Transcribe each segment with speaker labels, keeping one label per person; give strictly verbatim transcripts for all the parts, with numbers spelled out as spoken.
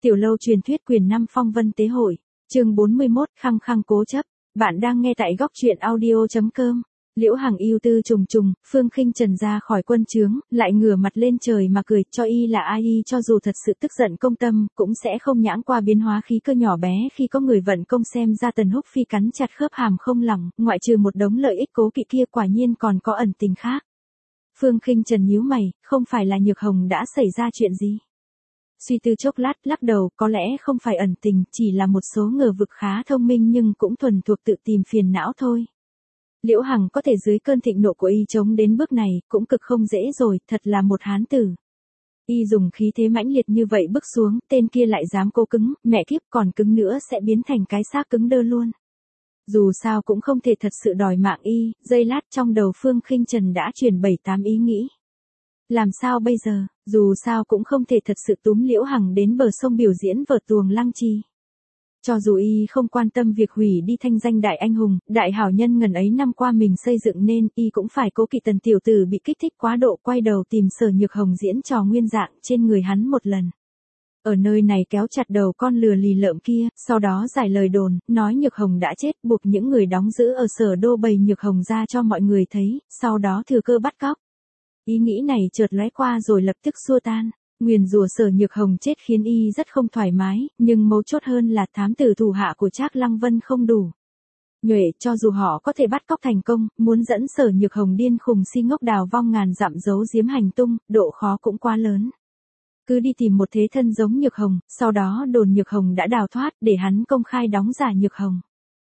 Speaker 1: Tiểu lâu truyền thuyết quyền năm phong vân tế hội, chương bốn mươi mốt khăng khăng cố chấp. Bạn đang nghe tại góc truyện audio chấm com. Liễu Hằng ưu tư trùng trùng, Phương Khinh Trần ra khỏi quân trướng, lại ngửa mặt lên trời mà cười, cho y là ai y cho dù thật sự tức giận công tâm, cũng sẽ không nhãng qua biến hóa khí cơ nhỏ bé khi có người vận công xem ra Tần Húc Phi cắn chặt khớp hàm không lỏng, ngoại trừ một đống lợi ích cố kỵ kia quả nhiên còn có ẩn tình khác. Phương Khinh Trần nhíu mày, không phải là Nhược Hồng đã xảy ra chuyện gì? Suy tư chốc lát, lắc đầu, có lẽ không phải ẩn tình, chỉ là một số ngờ vực khá thông minh nhưng cũng thuần thuộc tự tìm phiền não thôi. Liễu Hằng có thể dưới cơn thịnh nộ của y chống đến bước này, cũng cực không dễ rồi, thật là một hán tử. Y dùng khí thế mãnh liệt như vậy bước xuống, tên kia lại dám cố cứng, mẹ kiếp còn cứng nữa sẽ biến thành cái xác cứng đơ luôn. Dù sao cũng không thể thật sự đòi mạng y, giây lát trong đầu Phương Khinh Trần đã chuyển bảy tám ý nghĩ. Làm sao bây giờ, dù sao cũng không thể thật sự túm Liễu Hằng đến bờ sông biểu diễn vở tuồng lăng trì. Cho dù y không quan tâm việc hủy đi thanh danh đại anh hùng, đại hảo nhân ngần ấy năm qua mình xây dựng nên, y cũng phải cố kỵ Tần tiểu tử bị kích thích quá độ quay đầu tìm Sở Nhược Hồng diễn trò nguyên dạng trên người hắn một lần. Ở nơi này kéo chặt đầu con lừa lì lợm kia, sau đó giải lời đồn, nói Nhược Hồng đã chết, buộc những người đóng giữ ở Sở Đô bày Nhược Hồng ra cho mọi người thấy, sau đó thừa cơ bắt cóc. Ý nghĩ này chợt lóe qua rồi lập tức xua tan. Nguyền rủa Sở Nhược Hồng chết khiến y rất không thoải mái, nhưng mấu chốt hơn là thám tử thủ hạ của Trác Lăng Vân không đủ nhuệ, cho dù họ có thể bắt cóc thành công, muốn dẫn Sở Nhược Hồng điên khùng si ngốc đào vong ngàn dặm giấu giếm hành tung, độ khó cũng quá lớn. Cứ đi tìm một thế thân giống Nhược Hồng, sau đó đồn Nhược Hồng đã đào thoát để hắn công khai đóng giả Nhược Hồng.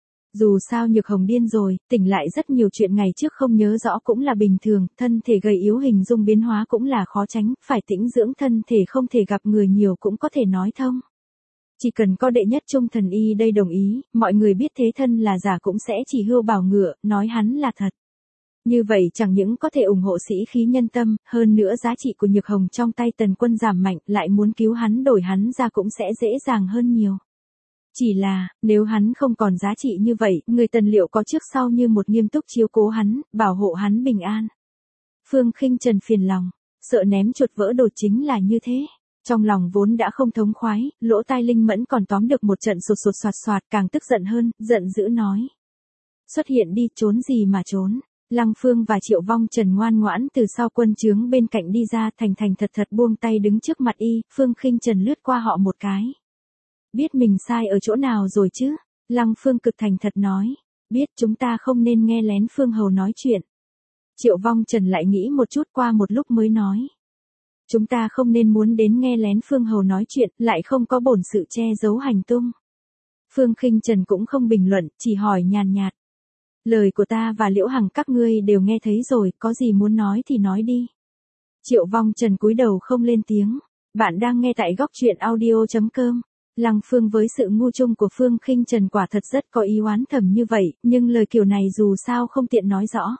Speaker 1: Dù sao Nhược Hồng điên rồi, tỉnh lại rất nhiều chuyện ngày trước không nhớ rõ cũng là bình thường, thân thể gầy yếu hình dung biến hóa cũng là khó tránh, phải tĩnh dưỡng thân thể không thể gặp người nhiều cũng có thể nói thông. Chỉ cần có đệ nhất trung thần y đây đồng ý, mọi người biết thế thân là giả cũng sẽ chỉ hươu bảo ngựa, nói hắn là thật. Như vậy chẳng những có thể ủng hộ sĩ khí nhân tâm, hơn nữa giá trị của Nhược Hồng trong tay Tần Quân giảm mạnh, lại muốn cứu hắn đổi hắn ra cũng sẽ dễ dàng hơn nhiều. Chỉ là, nếu hắn không còn giá trị như vậy, người Tần liệu có trước sau như một nghiêm túc chiếu cố hắn, bảo hộ hắn bình an. Phương Khinh Trần phiền lòng, sợ ném chuột vỡ đồ chính là như thế. Trong lòng vốn đã không thống khoái, lỗ tai linh mẫn còn tóm được một trận sột sột soạt soạt càng tức giận hơn, giận dữ nói. Xuất hiện đi, trốn gì mà trốn. Lăng Phương và Triệu Vong Trần ngoan ngoãn từ sau quân trướng bên cạnh đi ra, thành thành thật thật buông tay đứng trước mặt y, Phương Khinh Trần lướt qua họ một cái. Biết mình sai ở chỗ nào rồi chứ? Lăng Phương cực thành thật nói. Biết, chúng ta không nên nghe lén Phương Hầu nói chuyện. Triệu Vong Trần lại nghĩ một chút qua một lúc mới nói. Chúng ta không nên muốn đến nghe lén Phương Hầu nói chuyện, lại không có bổn sự che giấu hành tung. Phương Khinh Trần cũng không bình luận, chỉ hỏi nhàn nhạt. Lời của ta và Liễu Hằng các ngươi đều nghe thấy rồi, có gì muốn nói thì nói đi. Triệu Vong Trần cúi đầu không lên tiếng. Bạn đang nghe tại góc truyện audio chấm com. Lăng Phương với sự ngu chung của Phương Khinh Trần quả thật rất có ý oán thầm như vậy, nhưng lời kiểu này dù sao không tiện nói rõ.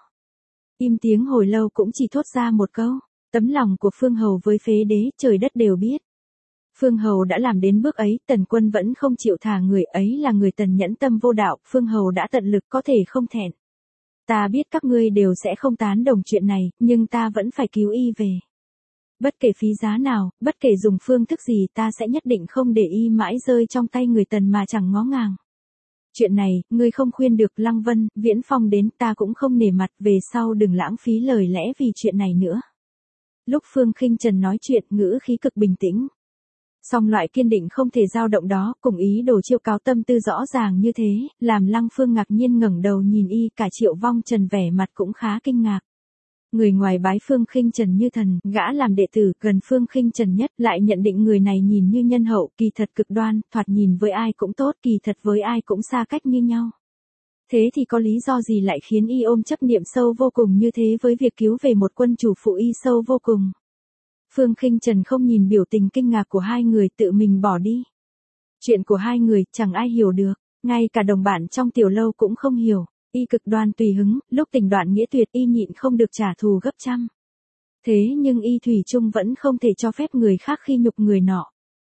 Speaker 1: Im tiếng hồi lâu cũng chỉ thốt ra một câu, tấm lòng của Phương Hầu với phế đế trời đất đều biết. Phương Hầu đã làm đến bước ấy, Tần Quân vẫn không chịu thả người ấy là người Tần nhẫn tâm vô đạo, Phương Hầu đã tận lực có thể không thẹn. Ta biết các ngươi đều sẽ không tán đồng chuyện này, nhưng ta vẫn phải cứu y về. Bất kể phí giá nào, bất kể dùng phương thức gì ta sẽ nhất định không để y mãi rơi trong tay người Tần mà chẳng ngó ngàng. Chuyện này, ngươi không khuyên được Lăng Vân, Viễn Phong đến ta cũng không nể mặt, về sau đừng lãng phí lời lẽ vì chuyện này nữa. Lúc Phương Khinh Trần nói chuyện ngữ khí cực bình tĩnh. Song loại kiên định không thể dao động đó, cùng ý đồ chiêu cáo tâm tư rõ ràng như thế, làm Lăng Phương ngạc nhiên ngẩng đầu nhìn y, cả Triệu Vong Trần vẻ mặt cũng khá kinh ngạc. Người ngoài bái Phương Khinh Trần như thần, gã làm đệ tử gần Phương Khinh Trần nhất, lại nhận định người này nhìn như nhân hậu, kỳ thật cực đoan, thoạt nhìn với ai cũng tốt, kỳ thật với ai cũng xa cách như nhau. Thế thì có lý do gì lại khiến y ôm chấp niệm sâu vô cùng như thế với việc cứu về một quân chủ phụ y sâu vô cùng? Phương Khinh Trần không nhìn biểu tình kinh ngạc của hai người, tự mình bỏ đi. Chuyện của hai người chẳng ai hiểu được, ngay cả đồng bạn trong tiểu lâu cũng không hiểu. Y cực đoan tùy hứng, lúc tình đoạn nghĩa tuyệt y nhịn không được trả thù gấp trăm. Thế nhưng y thủy chung vẫn không thể cho phép người khác khi nhục người nọ.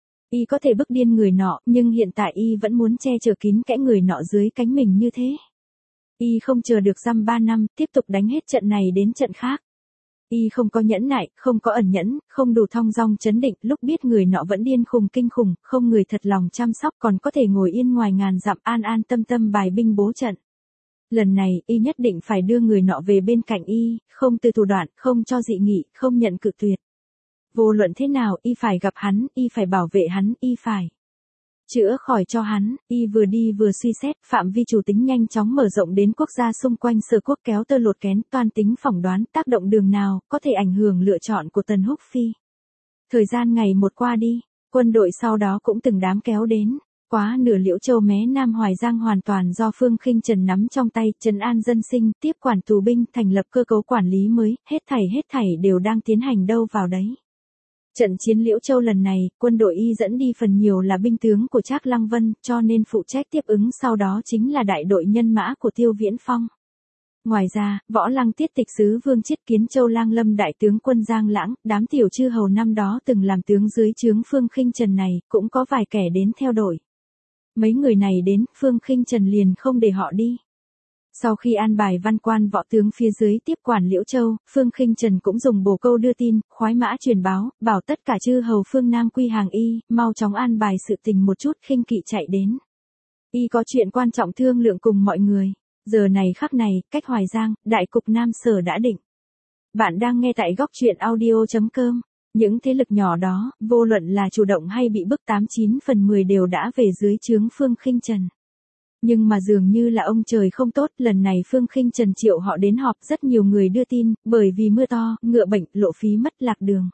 Speaker 1: Y có thể bức điên người nọ, nhưng hiện tại y vẫn muốn che chở kín kẽ người nọ dưới cánh mình như thế. Y không chờ được dăm ba năm, tiếp tục đánh hết trận này đến trận khác. Y không có nhẫn nại, không có ẩn nhẫn, không đủ thong dong chấn định, lúc biết người nọ vẫn điên khùng kinh khủng, không người thật lòng chăm sóc còn có thể ngồi yên ngoài ngàn dặm an an tâm tâm bài binh bố trận. Lần này, Y nhất định phải đưa người nọ về bên cạnh Y, không từ thủ đoạn, không cho dị nghị, không nhận cự tuyệt. Vô luận thế nào, Y phải gặp hắn, Y phải bảo vệ hắn, Y phải chữa khỏi cho hắn. Y vừa đi vừa suy xét, phạm vi chủ tính nhanh chóng mở rộng đến quốc gia xung quanh Sở Quốc, kéo tơ lột kén, toan tính phỏng đoán tác động đường nào có thể ảnh hưởng lựa chọn của Tần Húc Phi. Thời gian ngày một qua đi, quân đội sau đó cũng từng đám kéo đến. Quá nửa Liễu Châu mé Nam Hoài Giang hoàn toàn do Phương Khinh Trần nắm trong tay, trấn an dân sinh, tiếp quản tù binh, thành lập cơ cấu quản lý mới, hết thảy hết thảy đều đang tiến hành đâu vào đấy. Trận chiến Liễu Châu lần này, quân đội Y dẫn đi phần nhiều là binh tướng của Trác Lăng Vân, cho nên phụ trách tiếp ứng sau đó chính là đại đội nhân mã của Tiêu Viễn Phong. Ngoài ra, Võ Lăng Tiết Tịch sứ Vương Chiết Kiến Châu Lang Lâm đại tướng quân Giang Lãng, đám tiểu chư hầu năm đó từng làm tướng dưới trướng Phương Khinh Trần này, cũng có vài kẻ đến theo đội. Mấy người này đến, Phương Khinh Trần liền không để họ đi. Sau khi an bài văn quan võ tướng phía dưới tiếp quản Liễu Châu, Phương Khinh Trần cũng dùng bổ câu đưa tin, khoái mã truyền báo, bảo tất cả chư hầu phương Nam quy hàng Y, mau chóng an bài sự tình một chút, khinh kỵ chạy đến. Y có chuyện quan trọng thương lượng cùng mọi người. Giờ này khắc này, cách Hoài Giang, đại cục Nam Sở đã định. Bạn đang nghe tại góc truyện audio chấm com. Những thế lực nhỏ đó, vô luận là chủ động hay bị bức tám chín phần mười đều đã về dưới trướng Phương Khinh Trần. Nhưng mà dường như là ông trời không tốt, lần này Phương Khinh Trần triệu họ đến họp, rất nhiều người đưa tin, bởi vì mưa to, ngựa bệnh, lộ phí mất lạc đường.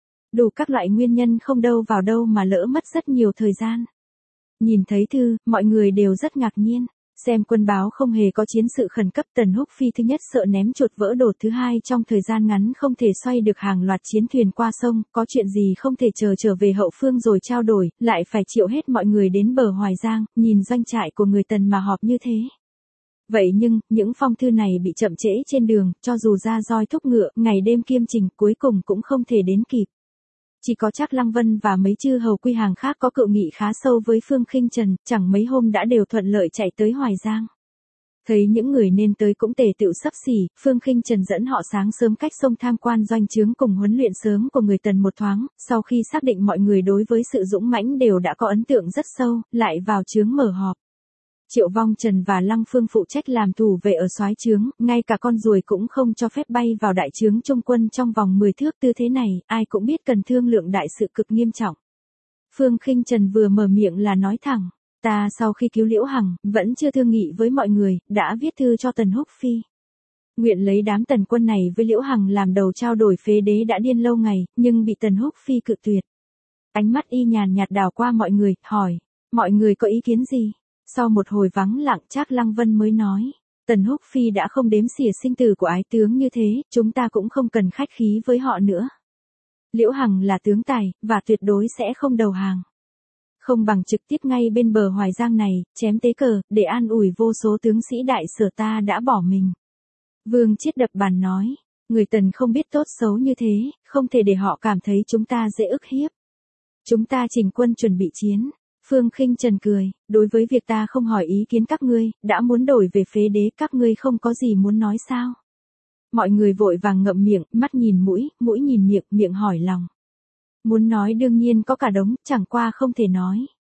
Speaker 1: Đủ các loại nguyên nhân không đâu vào đâu mà lỡ mất rất nhiều thời gian. Nhìn thấy thư, mọi người đều rất ngạc nhiên. Xem quân báo không hề có chiến sự khẩn cấp, Tần Húc Phi thứ nhất sợ ném chuột vỡ đột, thứ hai trong thời gian ngắn không thể xoay được hàng loạt chiến thuyền qua sông, có chuyện gì không thể chờ trở về hậu phương rồi trao đổi, lại phải triệu hết mọi người đến bờ Hoài Giang, nhìn doanh trại của người Tần mà họp như thế. Vậy nhưng, những phong thư này bị chậm trễ trên đường, cho dù ra roi thúc ngựa, ngày đêm kiêm trình, cuối cùng cũng không thể đến kịp. Chỉ có Trác Lăng Vân và mấy chư hầu quy hàng khác có cự nghị khá sâu với Phương Khinh Trần, chẳng mấy hôm đã đều thuận lợi chạy tới Hoài Giang. Thấy những người nên tới cũng tề tựu sắp xỉ, Phương Khinh Trần dẫn họ sáng sớm cách sông tham quan doanh trướng cùng huấn luyện sớm của người Tần một thoáng, sau khi xác định mọi người đối với sự dũng mãnh đều đã có ấn tượng rất sâu, lại vào trướng mở họp. Triệu Vong Trần và Lăng Phương phụ trách làm thủ vệ ở soái trướng, ngay cả con ruồi cũng không cho phép bay vào đại trướng trung quân trong vòng mười thước, tư thế này, ai cũng biết cần thương lượng đại sự cực nghiêm trọng. Phương Khinh Trần vừa mở miệng là nói thẳng, ta sau khi cứu Liễu Hằng, vẫn chưa thương nghị với mọi người, đã viết thư cho Tần Húc Phi. Nguyện lấy đám tần quân này với Liễu Hằng làm đầu trao đổi, phế đế đã điên lâu ngày, nhưng bị Tần Húc Phi cự tuyệt. Ánh mắt Y nhàn nhạt đảo qua mọi người, hỏi, mọi người có ý kiến gì? Sau một hồi vắng lặng, Trác Lăng Vân mới nói, Tần Húc Phi đã không đếm xỉa sinh tử của ái tướng như thế, chúng ta cũng không cần khách khí với họ nữa. Liễu Hằng là tướng tài, và tuyệt đối sẽ không đầu hàng. Không bằng trực tiếp ngay bên bờ Hoài Giang này, chém tế cờ, để an ủi vô số tướng sĩ đại Sở ta đã bỏ mình. Vương Chiết đập bàn nói, người Tần không biết tốt xấu như thế, không thể để họ cảm thấy chúng ta dễ ức hiếp. Chúng ta chỉnh quân chuẩn bị chiến. Phương Khinh Trần cười, đối với việc ta không hỏi ý kiến các ngươi, đã muốn đổi về phế đế, các ngươi không có gì muốn nói sao? Mọi người vội vàng ngậm miệng, mắt nhìn mũi, mũi nhìn miệng, miệng hỏi lòng. Muốn nói đương nhiên có cả đống, chẳng qua không thể nói.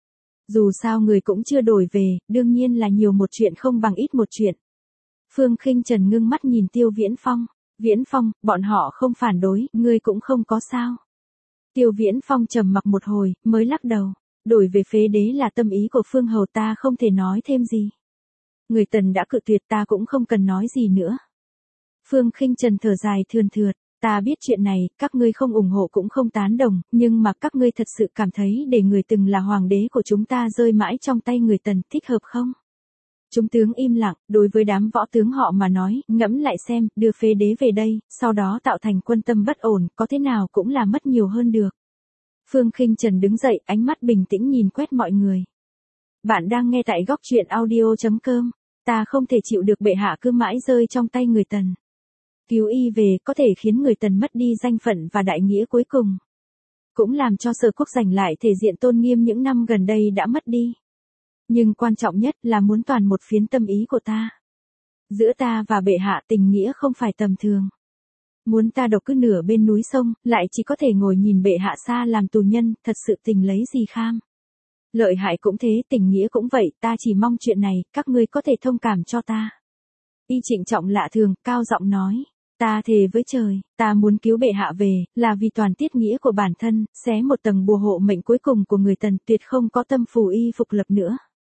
Speaker 1: Dù sao người cũng chưa đổi về, đương nhiên là nhiều một chuyện không bằng ít một chuyện. Phương Khinh Trần ngưng mắt nhìn Tiêu Viễn Phong, Viễn Phong, bọn họ không phản đối, ngươi cũng không có sao. Tiêu Viễn Phong trầm mặc một hồi, mới lắc đầu. Đổi về phế đế là tâm ý của Phương Hầu, ta không thể nói thêm gì. Người Tần đã cự tuyệt, ta cũng không cần nói gì nữa. Phương Khinh Trần thở dài thườn thượt, ta biết chuyện này, các ngươi không ủng hộ cũng không tán đồng, nhưng mà các ngươi thật sự cảm thấy để người từng là hoàng đế của chúng ta rơi mãi trong tay người Tần, thích hợp không? Chúng tướng im lặng, đối với đám võ tướng họ mà nói, ngẫm lại xem, đưa phế đế về đây, sau đó tạo thành quân tâm bất ổn, có thế nào cũng là mất nhiều hơn được. Phương Khinh Trần đứng dậy, ánh mắt bình tĩnh nhìn quét mọi người. Bạn đang nghe tại góc truyện audio chấm com. Ta không thể chịu được bệ hạ cứ mãi rơi trong tay người Tần. Cứu Y về có thể khiến người Tần mất đi danh phận và đại nghĩa cuối cùng. Cũng làm cho Sở Quốc giành lại thể diện tôn nghiêm những năm gần đây đã mất đi. Nhưng quan trọng nhất là muốn toàn một phiến tâm ý của ta. Giữa ta và bệ hạ tình nghĩa không phải tầm thường. Muốn ta độc cứ nửa bên núi sông, lại chỉ có thể ngồi nhìn bệ hạ xa làm tù nhân, thật sự tình lấy gì kham. Lợi hại cũng thế, tình nghĩa cũng vậy, ta chỉ mong chuyện này, các ngươi có thể thông cảm cho ta. Y trịnh trọng lạ thường, cao giọng nói. Ta thề với trời, ta muốn cứu bệ hạ về, là vì toàn tiết nghĩa của bản thân, xé một tầng bùa hộ mệnh cuối cùng của người Tần, tuyệt không có tâm phù y phục lập nữa.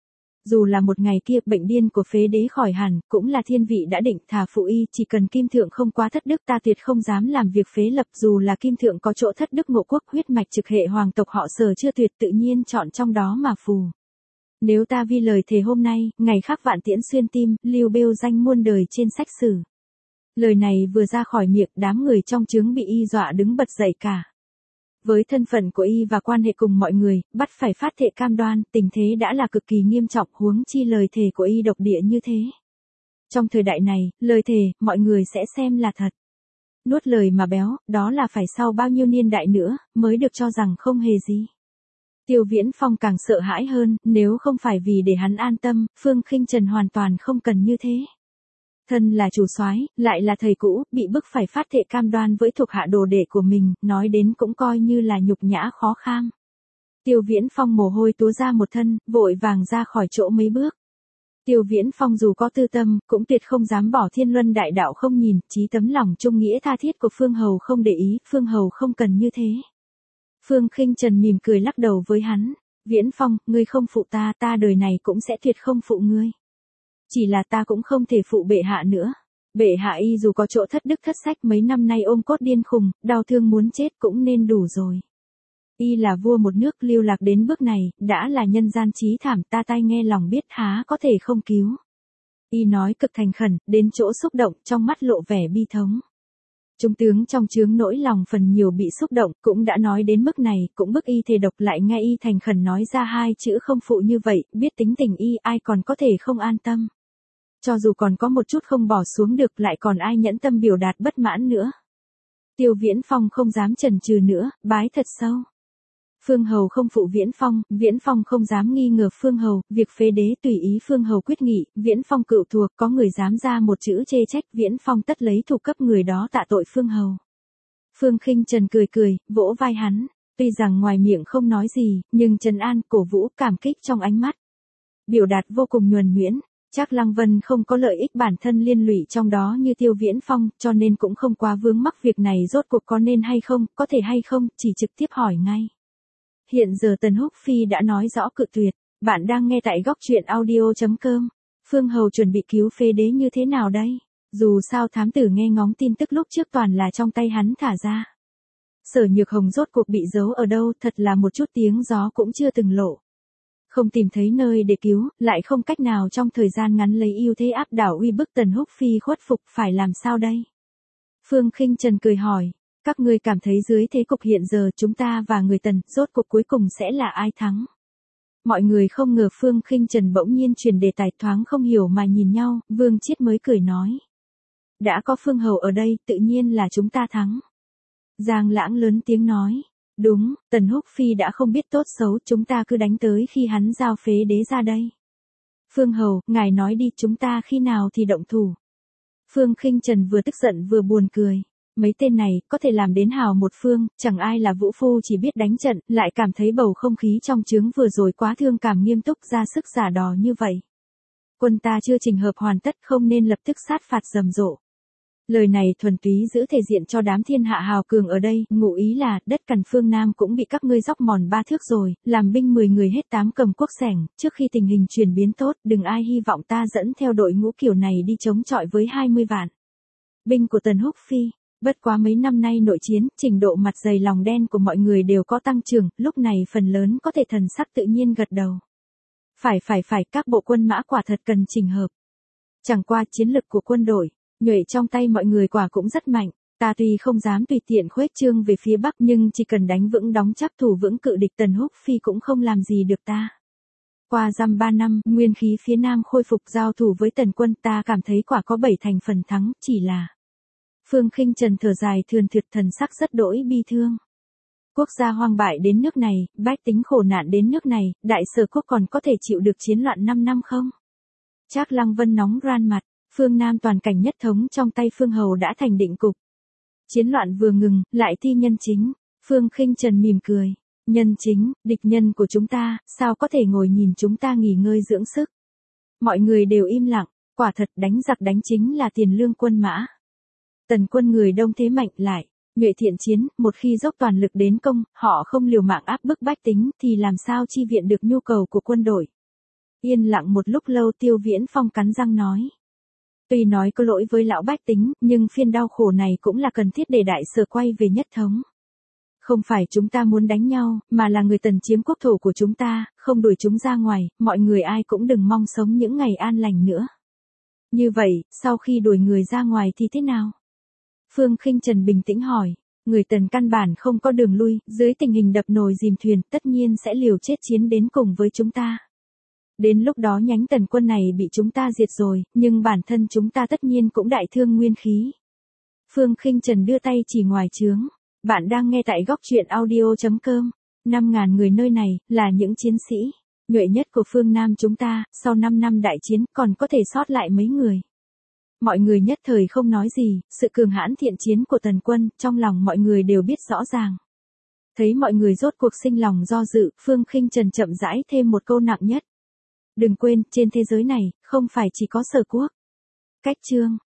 Speaker 1: Dù là một ngày kia bệnh điên của phế đế khỏi hẳn, cũng là thiên vị đã định, thả phụ y, chỉ cần kim thượng không quá thất đức, ta tuyệt không dám làm việc phế lập. Dù là kim thượng có chỗ thất đức ngộ quốc, huyết mạch trực hệ hoàng tộc họ Sở chưa tuyệt, tự nhiên chọn trong đó mà phù. Nếu ta vi lời thề hôm nay, ngày khác vạn tiễn xuyên tim, lưu bêu danh muôn đời trên sách sử. Lời này vừa ra khỏi miệng, đám người trong trướng bị y dọa đứng bật dậy cả. Với thân phận của y và quan hệ cùng mọi người, bắt phải phát thệ cam đoan, tình thế đã là cực kỳ nghiêm trọng, huống chi lời thề của y độc địa như thế. Trong thời đại này, lời thề, mọi người sẽ xem là thật. Nuốt lời mà béo, đó là phải sau bao nhiêu niên đại nữa, mới được cho rằng không hề gì. Tiêu Viễn Phong càng sợ hãi hơn, nếu không phải vì để hắn an tâm, Phương Khinh Trần hoàn toàn không cần như thế. Thân là chủ soái, lại là thầy cũ, bị bức phải phát thệ cam đoan với thuộc hạ đồ đệ của mình, nói đến cũng coi như là nhục nhã khó kham. Tiêu Viễn Phong mồ hôi túa ra một thân, vội vàng ra khỏi chỗ mấy bước. Tiêu Viễn Phong dù có tư tâm, cũng tuyệt không dám bỏ Thiên Luân đại đạo không nhìn, chí tấm lòng trung nghĩa tha thiết của Phương Hầu không để ý, Phương Hầu không cần như thế. Phương Khinh Trần mỉm cười lắc đầu với hắn, Viễn Phong, ngươi không phụ ta, ta đời này cũng sẽ tuyệt không phụ ngươi. Chỉ là ta cũng không thể phụ bệ hạ nữa. Bệ hạ y dù có chỗ thất đức thất sách mấy năm nay ôm cốt điên khùng, đau thương muốn chết cũng nên đủ rồi. Y là vua một nước lưu lạc đến bước này, đã là nhân gian chí thảm, ta tai nghe lòng biết há có thể không cứu. Y nói cực thành khẩn, đến chỗ xúc động, trong mắt lộ vẻ bi thống. Trung tướng trong trướng nỗi lòng phần nhiều bị xúc động, cũng đã nói đến mức này, cũng bức y thề độc, lại nghe y thành khẩn nói ra hai chữ không phụ như vậy, biết tính tình y, ai còn có thể không an tâm. Cho dù còn có một chút không bỏ xuống được, lại còn ai nhẫn tâm biểu đạt bất mãn nữa. Tiêu Viễn Phong không dám chần chừ nữa, bái thật sâu. Phương Hầu không phụ Viễn Phong, Viễn Phong không dám nghi ngờ Phương Hầu, việc phế đế tùy ý Phương Hầu quyết nghị, Viễn Phong cựu thuộc, có người dám ra một chữ chê trách, Viễn Phong tất lấy thủ cấp người đó tạ tội Phương Hầu. Phương Khinh Trần cười cười, vỗ vai hắn, tuy rằng ngoài miệng không nói gì, nhưng trấn an, cổ vũ, cảm kích trong ánh mắt. Biểu đạt vô cùng nhuần nhuyễn. Chắc Lăng Vân không có lợi ích bản thân liên lụy trong đó như Tiêu Viễn Phong, cho nên cũng không quá vướng mắc việc này rốt cuộc có nên hay không, có thể hay không, chỉ trực tiếp hỏi ngay. Hiện giờ Tần Húc Phi đã nói rõ cự tuyệt, bạn đang nghe tại góc truyện audio chấm com. Phương Hầu chuẩn bị cứu phế đế như thế nào đây? Dù sao thám tử nghe ngóng tin tức lúc trước toàn là trong tay hắn thả ra. Sở Nhược Hồng rốt cuộc bị giấu ở đâu, thật là một chút tiếng gió cũng chưa từng lộ. Không tìm thấy nơi để cứu, lại không cách nào trong thời gian ngắn lấy ưu thế áp đảo uy bức Tần Húc Phi khuất phục, phải làm sao đây? Phương Khinh Trần cười hỏi, các ngươi cảm thấy dưới thế cục hiện giờ chúng ta và người Tần, rốt cuộc cuối cùng sẽ là ai thắng? Mọi người không ngờ Phương Khinh Trần bỗng nhiên truyền đề tài, thoáng không hiểu mà nhìn nhau, Vương Chiết mới cười nói. Đã có Phương Hầu ở đây, tự nhiên là chúng ta thắng. Giang Lãng lớn tiếng nói. Đúng, Tần Húc Phi đã không biết tốt xấu, chúng ta cứ đánh tới khi hắn giao phế đế ra đây. Phương Hầu, ngài nói đi, chúng ta khi nào thì động thủ. Phương Khinh Trần vừa tức giận vừa buồn cười. Mấy tên này, có thể làm đến hào một phương, chẳng ai là vũ phu chỉ biết đánh trận, lại cảm thấy bầu không khí trong trướng vừa rồi quá thương cảm nghiêm túc, ra sức giả đò như vậy. Quân ta chưa trình hợp hoàn tất, không nên lập tức sát phạt rầm rộ. Lời này thuần túy giữ thể diện cho đám thiên hạ hào cường ở đây, ngụ ý là, đất cằn phương Nam cũng bị các ngươi dóc mòn ba thước rồi, làm binh mười người hết tám cầm quốc sẻng, trước khi tình hình chuyển biến tốt, đừng ai hy vọng ta dẫn theo đội ngũ kiểu này đi chống chọi với hai mươi vạn. Binh của Tần Húc Phi, bất quá mấy năm nay nội chiến, trình độ mặt dày lòng đen của mọi người đều có tăng trưởng, lúc này phần lớn có thể thần sắc tự nhiên gật đầu. Phải phải phải, các bộ quân mã quả thật cần chỉnh hợp. Chẳng qua chiến lực của quân đội, nhuệ trong tay mọi người quả cũng rất mạnh, ta tuy không dám tùy tiện khuếch trương về phía Bắc nhưng chỉ cần đánh vững đóng chắc thủ vững cự địch Tần Húc Phi cũng không làm gì được ta. Qua dăm ba năm, nguyên khí phía Nam khôi phục giao thủ với Tần quân, ta cảm thấy quả có bảy thành phần thắng, chỉ là. Phương Khinh Trần thở dài thườn thượt, thần sắc rất đỗi bi thương. Quốc gia hoang bại đến nước này, bách tính khổ nạn đến nước này, đại sở quốc còn có thể chịu được chiến loạn năm năm không? Trác Lăng Vân nóng ran mặt. Phương Nam toàn cảnh nhất thống trong tay Phương Hầu đã thành định cục. Chiến loạn vừa ngừng, lại thi nhân chính. Phương Khinh Trần mỉm cười. Nhân chính, địch nhân của chúng ta, sao có thể ngồi nhìn chúng ta nghỉ ngơi dưỡng sức. Mọi người đều im lặng, quả thật đánh giặc đánh chính là tiền lương quân mã. Tần quân người đông thế mạnh lại, nhuệ thiện chiến, một khi dốc toàn lực đến công, họ không liều mạng áp bức bách tính thì làm sao chi viện được nhu cầu của quân đội. Yên lặng một lúc lâu Tiêu Viễn Phong cắn răng nói. Tuy nói có lỗi với lão bách tính, nhưng phiên đau khổ này cũng là cần thiết để đại sở quay về nhất thống. Không phải chúng ta muốn đánh nhau, mà là người Tần chiếm quốc thổ của chúng ta, không đuổi chúng ra ngoài, mọi người ai cũng đừng mong sống những ngày an lành nữa. Như vậy, sau khi đuổi người ra ngoài thì thế nào? Phương Khinh Trần bình tĩnh hỏi, người Tần căn bản không có đường lui, dưới tình hình đập nồi dìm thuyền, tất nhiên sẽ liều chết chiến đến cùng với chúng ta. Đến lúc đó nhánh Tần quân này bị chúng ta diệt rồi, nhưng bản thân chúng ta tất nhiên cũng đại thương nguyên khí. Phương Khinh Trần đưa tay chỉ ngoài trướng. Bạn đang nghe tại góc truyện audio chấm com. Năm ngàn người nơi này, là những chiến sĩ nhuệ nhất của phương Nam chúng ta, sau năm năm đại chiến còn có thể sót lại mấy người. Mọi người nhất thời không nói gì, sự cường hãn thiện chiến của Tần quân, trong lòng mọi người đều biết rõ ràng. Thấy mọi người rốt cuộc sinh lòng do dự, Phương Khinh Trần chậm rãi thêm một câu nặng nhất. Đừng quên, trên thế giới này, không phải chỉ có Sở quốc. Cách chương.